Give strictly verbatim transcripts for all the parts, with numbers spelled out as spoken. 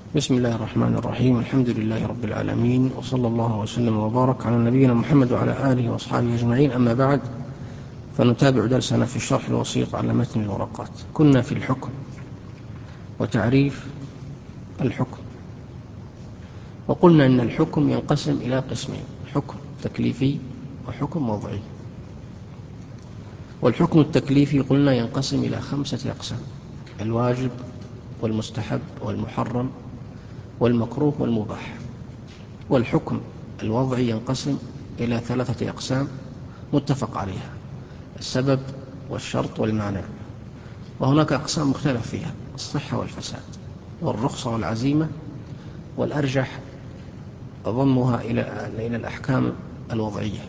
بسم الله الرحمن الرحيم. الحمد لله رب العالمين، وصلى الله وسلم وبارك على نبينا محمد وعلى آله وأصحابه أجمعين. أما بعد، فنتابع درسنا في الشرح الوسيط على متن الورقات. كنا في الحكم وتعريف الحكم، وقلنا أن الحكم ينقسم إلى قسمين: حكم تكليفي وحكم وضعي. والحكم التكليفي قلنا ينقسم إلى خمسة أقسام: الواجب والمستحب والمحرم والمكروه والمباح. والحكم الوضعي ينقسم إلى ثلاثة أقسام متفق عليها: السبب والشرط والمانع. وهناك أقسام مختلف فيها: الصحة والفساد والرخصة والعزيمة، والأرجح ضمها إلى إلى الأحكام الوضعية.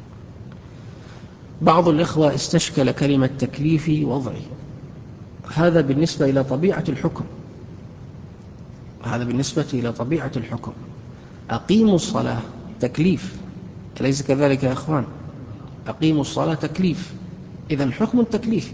بعض الإخوة استشكل كلمة تكليفي وضعي. هذا بالنسبة إلى طبيعة الحكم هذا بالنسبة إلى طبيعة الحكم أقيموا الصلاة تكليف، أليس كذلك يا أخوان؟ أقيموا الصلاة تكليف، إذن حكم تكليفي.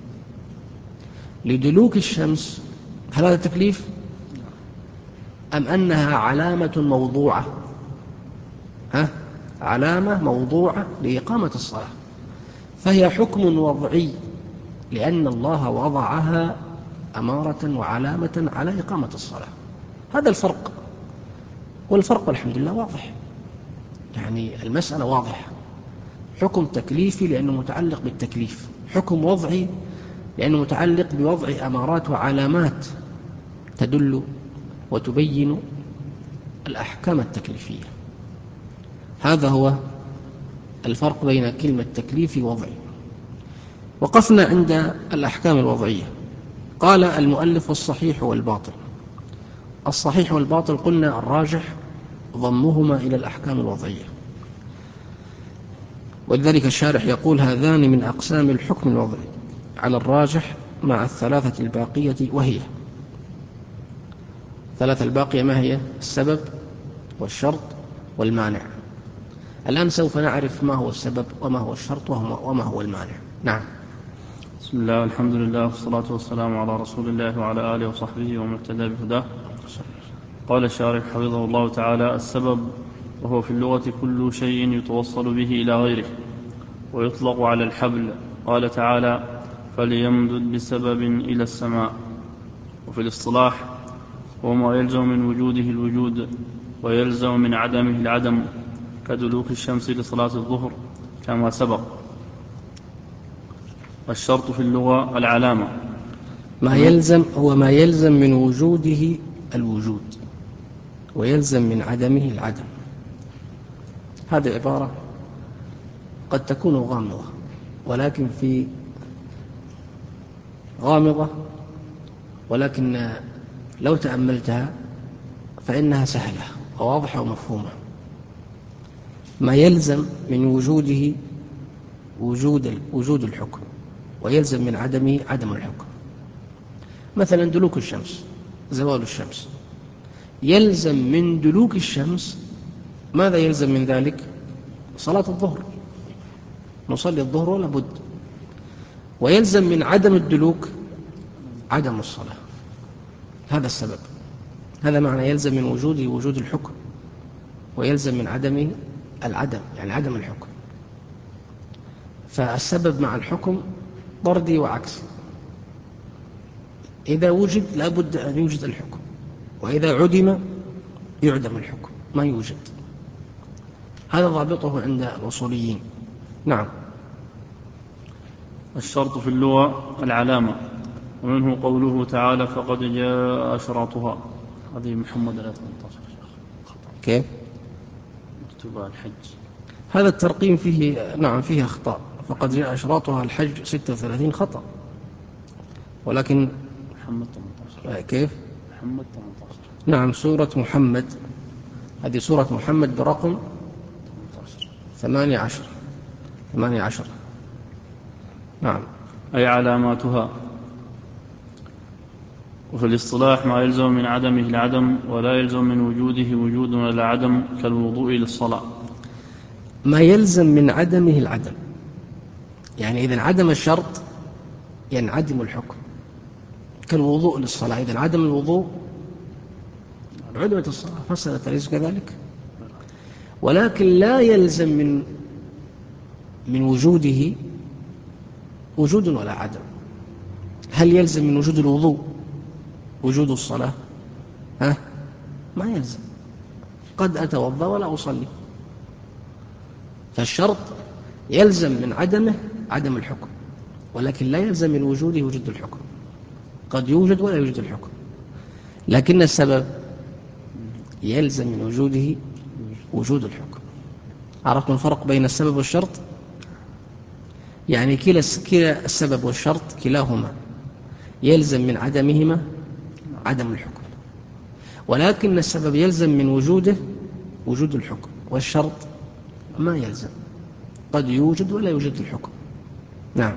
لدلوك الشمس، هل هذا تكليف أم أنها علامة موضوعة؟ ها؟ علامة موضوعة لإقامة الصلاة، فهي حكم وضعي لأن الله وضعها أمارة وعلامة على إقامة الصلاة. هذا الفرق، والفرق الحمد لله واضح، يعني المسألة واضحة. حكم تكليفي لأنه متعلق بالتكليف، حكم وضعي لأنه متعلق بوضع أمارات وعلامات تدل وتبين الأحكام التكليفية. هذا هو الفرق بين كلمة تكليفي ووضعي. وقفنا عند الأحكام الوضعية. قال المؤلف: الصحيح والباطل. الصحيح والباطل قلنا الراجح ضمهما إلى الأحكام الوضعية، ولذلك الشارح يقول: هذان من أقسام الحكم الوضعي على الراجح مع الثلاثة الباقية، وهي الثلاثة الباقية ما هي؟ السبب والشرط والمانع. الآن سوف نعرف ما هو السبب وما هو الشرط وما هو المانع. نعم. بسم الله والحمد لله والصلاة والسلام على رسول الله وعلى آله وصحبه ومن اهتدى بهداه. قال الشارح حفظه الله تعالى: السبب وهو في اللغة كل شيء يتوصل به إلى غيره، ويطلق على الحبل. قال تعالى: فليمدد بسبب إلى السماء. وفي الاصطلاح هو ما يلزم من وجوده الوجود ويلزم من عدمه العدم، كدلوك الشمس لصلاة الظهر كما سبق. الشرط في اللغة العلامة. ما يلزم هو ما يلزم من وجوده الوجود ويلزم من عدمه العدم. هذه عبارة قد تكون غامضة، ولكن في غامضة ولكن لو تأملتها فإنها سهلة وواضحة ومفهومة. ما يلزم من وجوده وجود وجود الحكم ويلزم من عدمه عدم الحكم. مثلا دلوك الشمس، زوال الشمس، يلزم من دلوك الشمس ماذا يلزم من ذلك؟ صلاة الظهر، نصلي الظهر ولا بد. ويلزم من عدم الدلوك عدم الصلاة. هذا السبب، هذا معنى يلزم من وجوده وجود الحكم ويلزم من عدمه العدم، يعني عدم الحكم. فالسبب مع الحكم طردي وعكسي. إذا وجد لا بد أن يوجد الحكم، وإذا عدم يعدم الحكم، ما يوجد. هذا ضابطه عند الأصوليين. نعم. الشرط في اللغة العلامة، ومنه قوله تعالى: فقد جاء أشراطها. هذه محمد ثلاثة عشر. كيف؟ مكتوبة الحج. هذا الترقيم فيه نعم فيه أخطاء. فقد جاء أشراطها الحج ستة وثلاثين خطأ، ولكن محمد ثمانية عشر. كيف؟ محمد ثمانية عشر. نعم، سورة محمد، هذه سورة محمد برقم ثمانية عشر. ثمانية عشر. نعم. أي علاماتها. وفي الاصطلاح ما يلزم من عدمه العدم ولا يلزم من وجوده وجود ولا عدم، كالوضوء للصلاة. ما يلزم من عدمه العدم، يعني إذن عدم الشرط ينعدم الحكم، كالوضوء للصلاة. إذن عدم الوضوء عدمت الصلاة فسدت، أليس كذلك؟ ولكن لا يلزم من من وجوده وجود ولا عدم. هل يلزم من وجود الوضوء وجود الصلاة؟ ها؟ ما يلزم، قد أتوضأ ولا أصلي. فالشرط يلزم من عدمه عدم الحكم، ولكن لا يلزم من وجوده وجود الحكم. قد يوجد ولا يوجد الحكم، لكن السبب يلزم من وجوده وجود الحكم. عرفتم الفرق بين السبب والشرط؟ يعني كلا السبب والشرط كلاهما يلزم من عدمهما عدم الحكم، ولكن السبب يلزم من وجوده وجود الحكم، والشرط ما يلزم، قد يوجد ولا يوجد الحكم. نعم.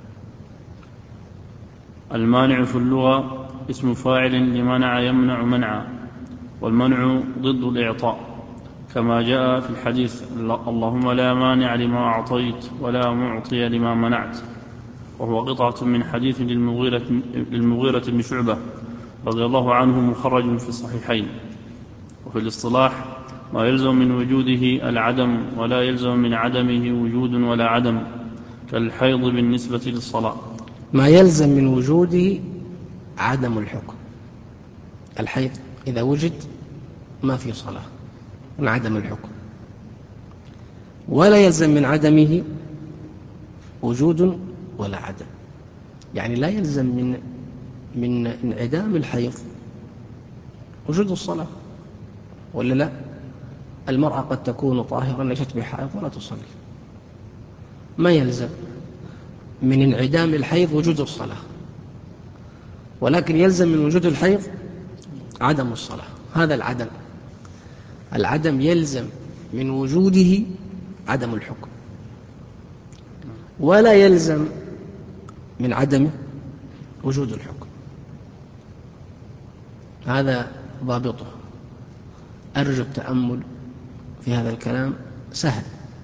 المانع في اللغة اسم فاعل لمنع يمنع منعا، والمنع ضد الإعطاء، كما جاء في الحديث: اللهم لا مانع لما أعطيت ولا معطي لما منعت، وهو قطعة من حديث للمغيرة, للمغيرة بن شعبة رضي الله عنه مخرج في الصحيحين. وفي الاصطلاح ما يلزم من وجوده العدم ولا يلزم من عدمه وجود ولا عدم، كالحيض بالنسبة للصلاة. ما يلزم من وجوده عدم الحكم، الحيض إذا وجد ما في صلاة من عدم الحكم، ولا يلزم من عدمه وجود ولا عدم. يعني لا يلزم من من انعدام الحيض وجود الصلاة، ولا لا؟ المرأة قد تكون طاهرة ليست بحائض ولا تصلي، ما يلزم من انعدام الحيض وجود الصلاة، ولكن يلزم من وجود الحيض عدم الصلاة. هذا العدم العدم يلزم من وجوده عدم الحكم، ولا يلزم من عدمه وجود الحكم. هذا ضابطه. أرجو التأمل في هذا الكلام، سهل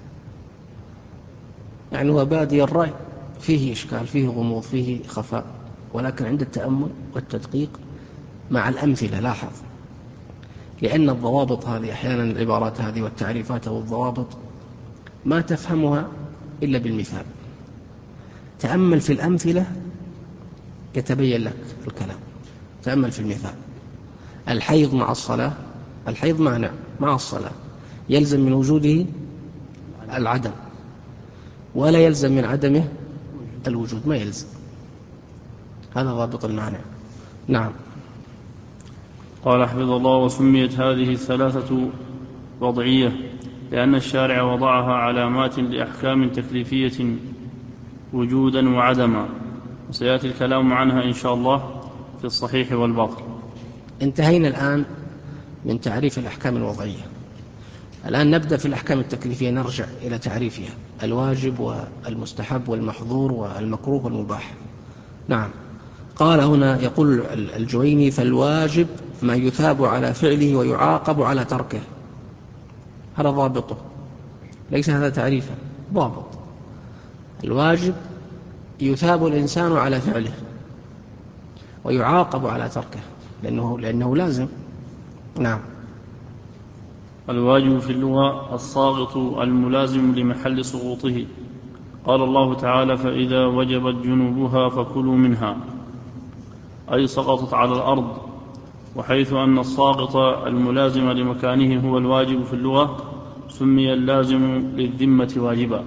يعني، هو بادي الرأي فيه إشكال، فيه غموض، فيه خفاء، ولكن عند التأمل والتدقيق مع الأمثلة لاحظ، لأن الضوابط هذه أحيانا العبارات هذه والتعريفات والضوابط ما تفهمها إلا بالمثال. تأمل في الأمثلة يتبين لك الكلام. تأمل في المثال: الحيض مع الصلاة، الحيض مانع مع الصلاة، يلزم من وجوده العدم ولا يلزم من عدمه الوجود، ما يلزم. هذا ضابط المعنى. نعم. قال حفظه الله: وسميت هذه الثلاثة وضعية لأن الشارع وضعها علامات لأحكام تكليفية وجودا وعدما، وسيأتي الكلام عنها إن شاء الله في الصحيح والباطل. انتهينا الآن من تعريف الأحكام الوضعية. الآن نبدأ في الأحكام التكليفية، نرجع إلى تعريفها: الواجب والمستحب والمحظور والمكروه والمباح. نعم. قال هنا، يقول الجويني: فالواجب ما يثاب على فعله ويعاقب على تركه. هذا ضابطه، ليس هذا تعريفا، ضابط. الواجب يثاب الإنسان على فعله ويعاقب على تركه، لأنه, لأنه لازم. نعم. الواجب في اللغة الساقط الملازم لمحل سقوطه. قال الله تعالى: فإذا وجبت جنوبها فكلوا منها، أي سقطت على الأرض. وحيث أن الساقط الملازم لمكانه هو الواجب في اللغة، سمي اللازم للذمة واجبا.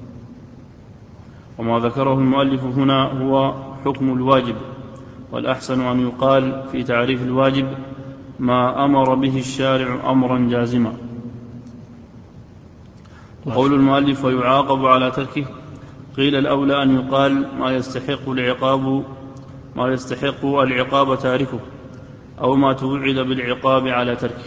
وما ذكره المؤلف هنا هو حكم الواجب، والأحسن أن يقال في تعريف الواجب: ما أمر به الشارع أمرا جازما. قول المؤلف: ويعاقب على تركه، قيل الأولى أن يقال ما يستحق العقاب ما يستحق العقاب تاركه، أو ما توعد بالعقاب على تركه،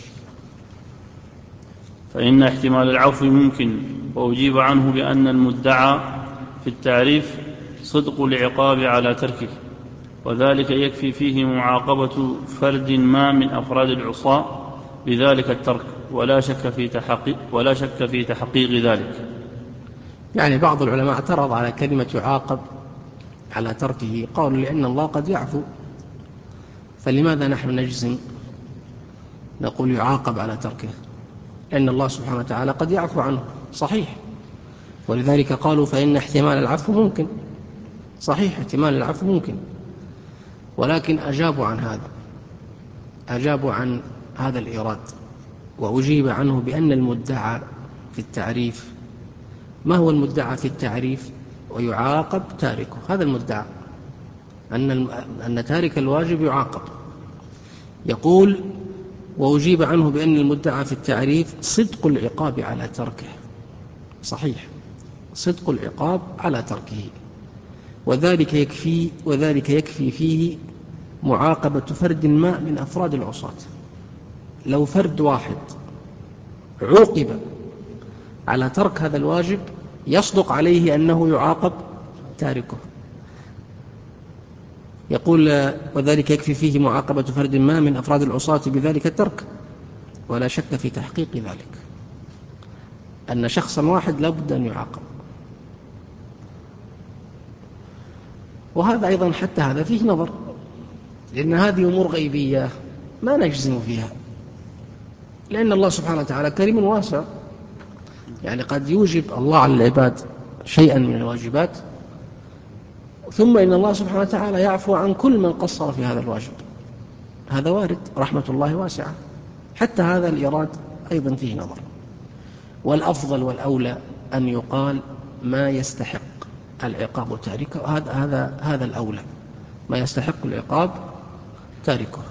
فإن احتمال العفو ممكن. وأجيب عنه بأن المدعى في التعريف صدق العقاب على تركه، وذلك يكفي فيه معاقبة فرد ما من أفراد العصاة بذلك الترك، ولا شك في تحقيق, ولا شك في تحقيق ذلك. يعني بعض العلماء اعترض على كلمة يعاقب على تركه، قالوا لأن الله قد يعفو، فلماذا نحن نجزم نقول يعاقب على تركه، لأن الله سبحانه وتعالى قد يعفو عنه، صحيح، ولذلك قالوا فإن احتمال العفو ممكن، صحيح احتمال العفو ممكن، ولكن أجابوا عن هذا، أجابوا عن هذا الإيراد، وأجيب عنه بأن المدعى في التعريف، ما هو المدعى في التعريف؟ ويعاقب تاركه، هذا المدعى، أن أن تارك الواجب يعاقب. يقول وأجيب عنه بأن المدعى في التعريف صدق العقاب على تركه، صحيح، صدق العقاب على تركه، وذلك يكفي وذلك يكفي فيه معاقبة فرد ما من أفراد العصاة. لو فرد واحد عوقب على ترك هذا الواجب يصدق عليه أنه يعاقب تاركه. يقول وذلك يكفي فيه معاقبة فرد ما من أفراد العصاة بذلك الترك، ولا شك في تحقيق ذلك، أن شخصا واحد لا بد أن يعاقب. وهذا أيضا حتى هذا فيه نظر، لأن هذه أمور غيبية ما نجزم فيها، لأن الله سبحانه وتعالى كريم واسع، يعني قد يوجب الله على العباد شيئا من الواجبات، ثم إن الله سبحانه وتعالى يعفو عن كل من قصر في هذا الواجب، هذا وارد، رحمة الله واسعة، حتى هذا الإيراد أيضا فيه نظر. والأفضل والأولى أن يقال ما يستحق العقاب تاركه، هذا هذا هذا الأولى، ما يستحق العقاب تاركه.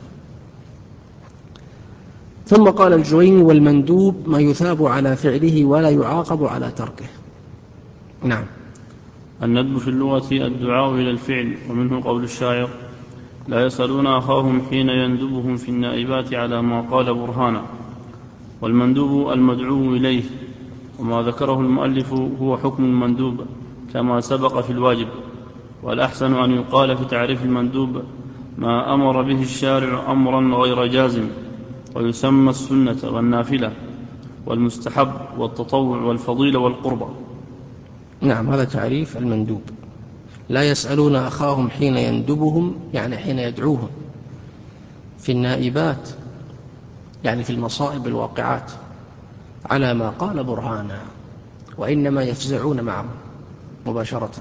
ثم قال الجويني والمندوب ما يثاب على فعله ولا يعاقب على تركه. نعم. الندب في اللغة الدعاء إلى الفعل، ومنه قول الشاعر: لا يسألون أخاهم حين يندبهم في النائبات على ما قال برهانا. والمندوب المدعو إليه، وما ذكره المؤلف هو حكم المندوب كما سبق في الواجب، والأحسن أن يقال في تعريف المندوب ما أمر به الشارع أمرا غير جازم، ويسمى السنة والنافلة والمستحب والتطوع والفضيلة والقربة. نعم، هذا تعريف المندوب. لا يسألون أخاهم حين يندبهم، يعني حين يدعوهم في النائبات، يعني في المصائب الواقعات، على ما قال برهانا، وإنما يفزعون معه مباشرة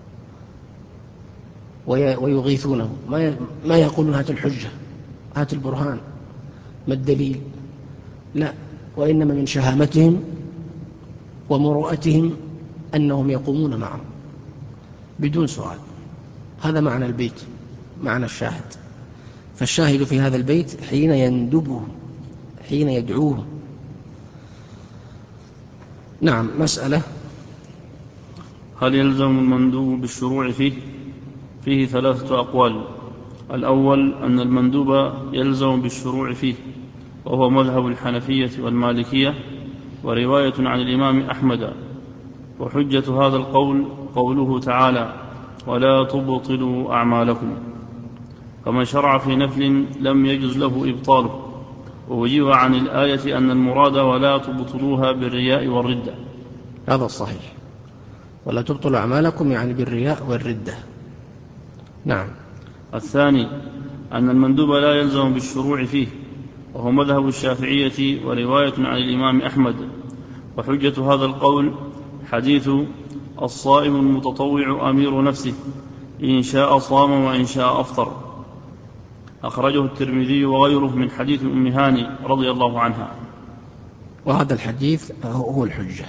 ويغيثونه، ما يقولون هات الحجة، هات البرهان، ما الدليل، لا، وإنما من شهامتهم ومروءتهم أنهم يقومون معه بدون سؤال. هذا معنى البيت، معنى الشاهد. فالشاهد في هذا البيت حين يندبه، حين يدعوه. نعم. مسألة: هل يلزم المندوب بالشروع فيه؟ فيه ثلاثة أقوال. الأول أن المندوب يلزم بالشروع فيه، وهو مذهب الحنفية والمالكية ورواية عن الإمام أحمد. وحجة هذا القول قوله تعالى: ولا تبطلوا أعمالكم. فمن شرع في نفل لم يجز له إبطاله. ووجب عن الآية أن المراد ولا تبطلوها بالرياء والردة. هذا الصحيح، ولا تبطلوا أعمالكم يعني بالرياء والردة. نعم. الثاني أن المندوب لا يلزم بالشروع فيه، وهو مذهب الشافعية ورواية عن الإمام أحمد. وحجة هذا القول حديث الصائم المتطوع أمير نفسه، إن شاء صام وإن شاء أفطر، أخرجه الترمذي وغيره من حديث أم هاني رضي الله عنها. وهذا الحديث هو الحجة،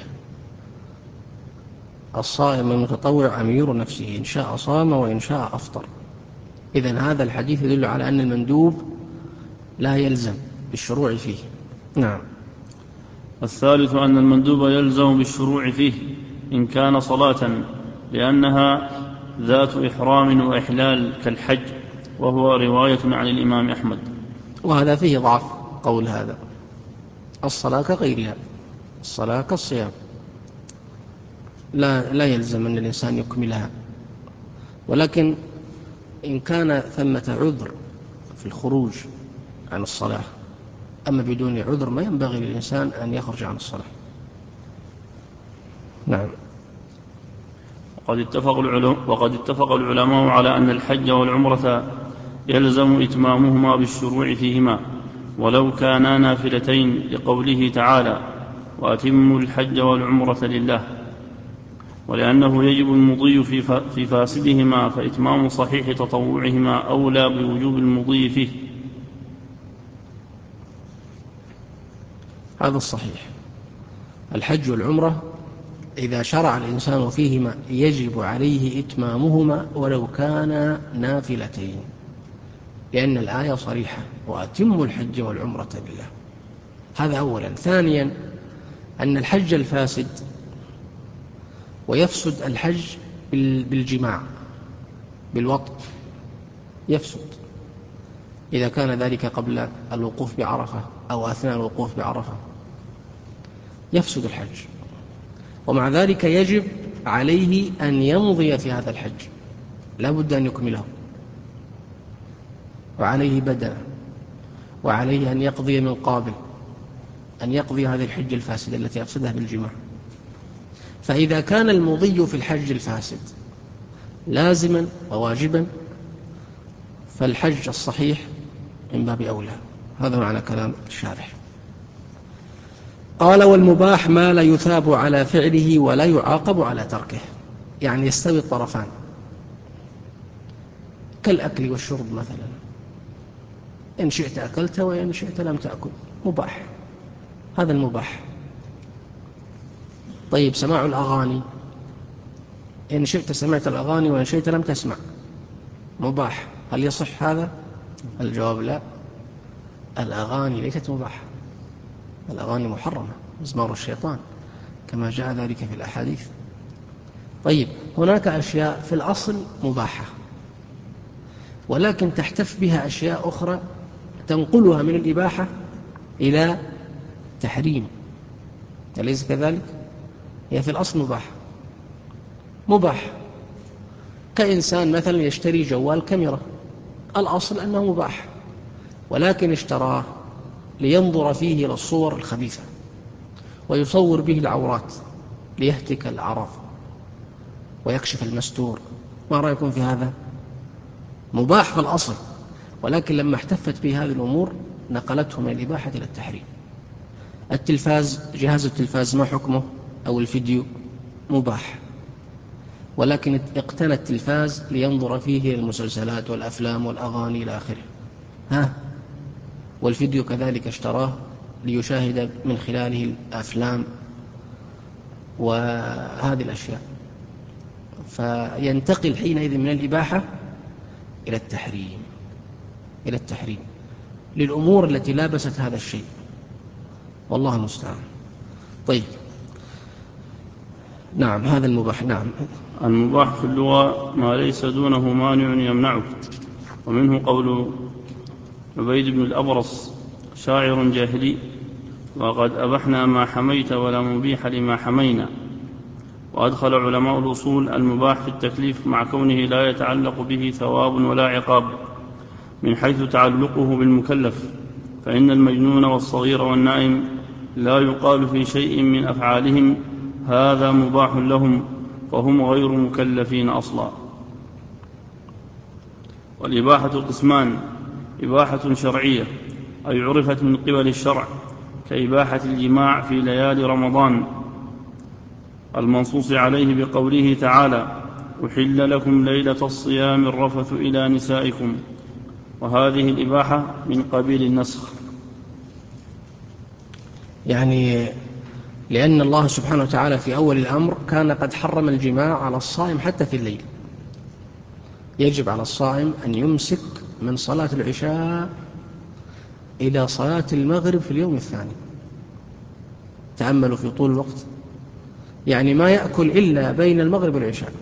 الصائم المتطوع أمير نفسه، إن شاء صام وإن شاء أفطر. إذن هذا الحديث يدل على أن المندوب لا يلزم بالشروع فيه. نعم. الثالث أن المندوب يلزم بالشروع فيه إن كان صلاة، لأنها ذات إحرام وإحلال كالحج، وهو رواية عن الإمام أحمد. وهذا فيه ضعف قول هذا، الصلاة كغيرها، الصلاة كالصيام، لا, لا يلزم أن الإنسان يكملها. ولكن إن كان ثمة عذر في الخروج عن الصلاة، أما بدون عذر ما ينبغي للإنسان أن يخرج عن الصلاة. نعم. وقد اتفق العلماء, وقد اتفق العلماء على أن الحج والعمرة يلزم إتمامهما بالشروع فيهما، ولو كانا نافلتين لقوله تعالى وأتموا الحج والعمرة لله، ولأنه يجب المضي في فاسدهما، فإتمام صحيح تطوعهما أولى بوجوب المضي فيه. هذا الصحيح. الحج والعمرة إذا شرع الإنسان فيهما يجب عليه إتمامهما ولو كانا نافلتين، لأن الآية صريحة وأتموا الحج والعمرة لله. هذا أولا. ثانيا أن الحج الفاسد، ويفسد الحج بالجماع بالوطء، يفسد إذا كان ذلك قبل الوقوف بعرفة أو أثناء الوقوف بعرفة، يفسد الحج. ومع ذلك يجب عليه أن يمضي في هذا الحج، لا بد أن يكمله، وعليه بدنه، وعليه أن يقضي من قابل، أن يقضي هذه الحج الفاسدة التي أفسدها بالجماع. فإذا كان المضي في الحج الفاسد لازما وواجبا، فالحج الصحيح من باب أولى. هذا معنى كلام الشارح. قال والمباح ما لا يثاب على فعله ولا يعاقب على تركه، يعني يستوي الطرفان، كالأكل والشرب مثلا، إن شئت أكلت وإن شئت لم تأكل، مباح، هذا المباح. طيب سماع الأغاني، إن شئت سمعت الأغاني وإن شئت لم تسمع، مباح. هل يصح هذا؟ الجواب لا، الأغاني ليست مباحة، الأغاني محرمة، مزمار الشيطان كما جاء ذلك في الأحاديث. طيب هناك أشياء في الأصل مباحة، ولكن تحتف بها أشياء أخرى تنقلها من الإباحة إلى تحريم، أليس كذلك؟ هي في الأصل مباحة مباح. كإنسان مثلا يشتري جوال كاميرا، الأصل أنه مباح، ولكن اشتراه لينظر فيه إلى الصور الخبيثة ويصور به العورات ليهتك العرض ويكشف المستور. ما رأيكم في هذا؟ مباح في الأصل، ولكن لما احتفت به هذه الأمور نقلته من الإباحة إلى التحريم. التلفاز، جهاز التلفاز ما حكمه؟ أو الفيديو مباح، ولكن اقتنى التلفاز لينظر فيه المسلسلات والأفلام والأغاني إلى آخره، ها؟ والفيديو كذلك اشتراه ليشاهد من خلاله الأفلام وهذه الأشياء، فينتقل حينئذ من الإباحة إلى التحريم، إلى التحريم للأمور التي لابست هذا الشيء، والله المستعان. طيب نعم، هذا المباح. نعم، المباح في اللغة ما ليس دونه مانع يمنعه، ومنه قول عبيد بن الأبرص شاعر جاهلي وقد أبحنا ما حميت ولا مبيح لما حمينا. وأدخل علماء الأصول المباح في التكليف مع كونه لا يتعلق به ثواب ولا عقاب من حيث تعلقه بالمكلف، فإن المجنون والصغير والنائم لا يقال في شيء من أفعالهم هذا مباح لهم، فهم غير مكلفين أصلا. والإباحة قسمان: إباحة شرعية أي عرفت من قبل الشرع، كإباحة الجماع في ليالي رمضان المنصوص عليه بقوله تعالى أحل لكم ليلة الصيام الرفث إلى نسائكم، وهذه الإباحة من قبيل النسخ، يعني لأن الله سبحانه وتعالى في أول الأمر كان قد حرم الجماع على الصائم حتى في الليل، يجب على الصائم أن يمسك من صلاة العشاء إلى صلاة المغرب في اليوم الثاني. تأملوا في طول الوقت، يعني ما يأكل إلا بين المغرب والعشاء،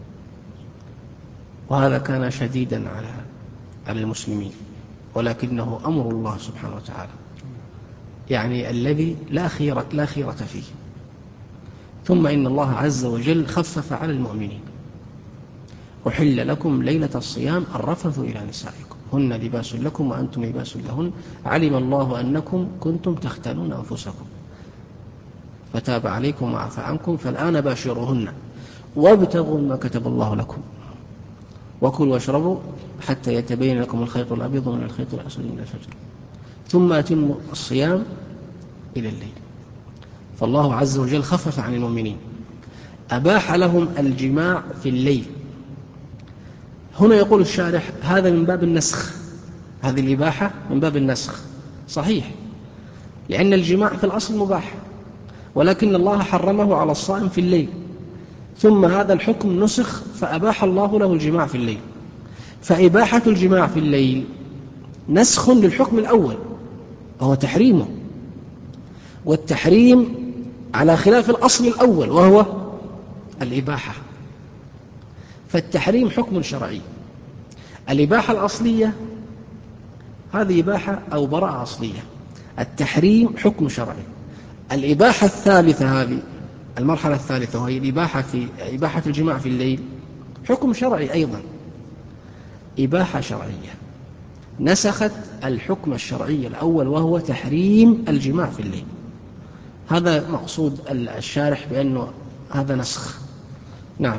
وهذا كان شديدا على على المسلمين، ولكنه أمر الله سبحانه وتعالى، يعني الذي لا خيرة لا خيرة فيه. ثم إن الله عز وجل خفف على المؤمنين: أحل لكم ليلة الصيام الرفث إلى نسائكم هن لباس لكم وأنتم لباس لهن علم الله أنكم كنتم تختانون أنفسكم فتاب عليكم وعفى عنكم فالآن باشروهن وابتغوا ما كتب الله لكم وكلوا واشربوا حتى يتبين لكم الخيط الأبيض من الخيط الأسود من الفجر ثم أتم الصيام إلى الليل. فالله عز وجل خفف عن المؤمنين، أباح لهم الجماع في الليل. هنا يقول الشارح هذا من باب النسخ، هذه الإباحة من باب النسخ، صحيح، لأن الجماع في الأصل مباح، ولكن الله حرمه على الصائم في الليل، ثم هذا الحكم نسخ فأباح الله له الجماع في الليل. فإباحة الجماع في الليل نسخ للحكم الأول وهو تحريمه، والتحريم على خلاف الأصل الأول وهو الإباحة. فالتحريم حكم شرعي. الإباحة الأصلية هذه إباحة أو براءة أصلية، التحريم حكم شرعي. الإباحة الثالثة هذه المرحلة الثالثة وهي الإباحة في إباحة الجماع في الليل حكم شرعي أيضا، إباحة شرعية نسخت الحكم الشرعي الأول وهو تحريم الجماع في الليل. هذا مقصود الشارح بأنه هذا نسخ. نعم.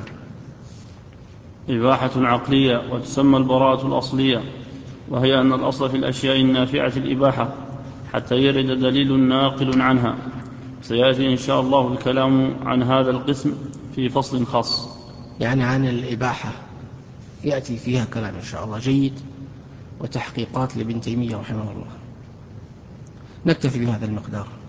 إباحة عقلية وتسمى البراءة الأصلية، وهي أن الأصل في الأشياء النافعة الإباحة حتى يرد دليل ناقل عنها. سيأتي إن شاء الله الكلام عن هذا القسم في فصل خاص، يعني عن الإباحة يأتي فيها كلام إن شاء الله جيد وتحقيقات لابن تيمية رحمه الله. نكتفي بهذا المقدار.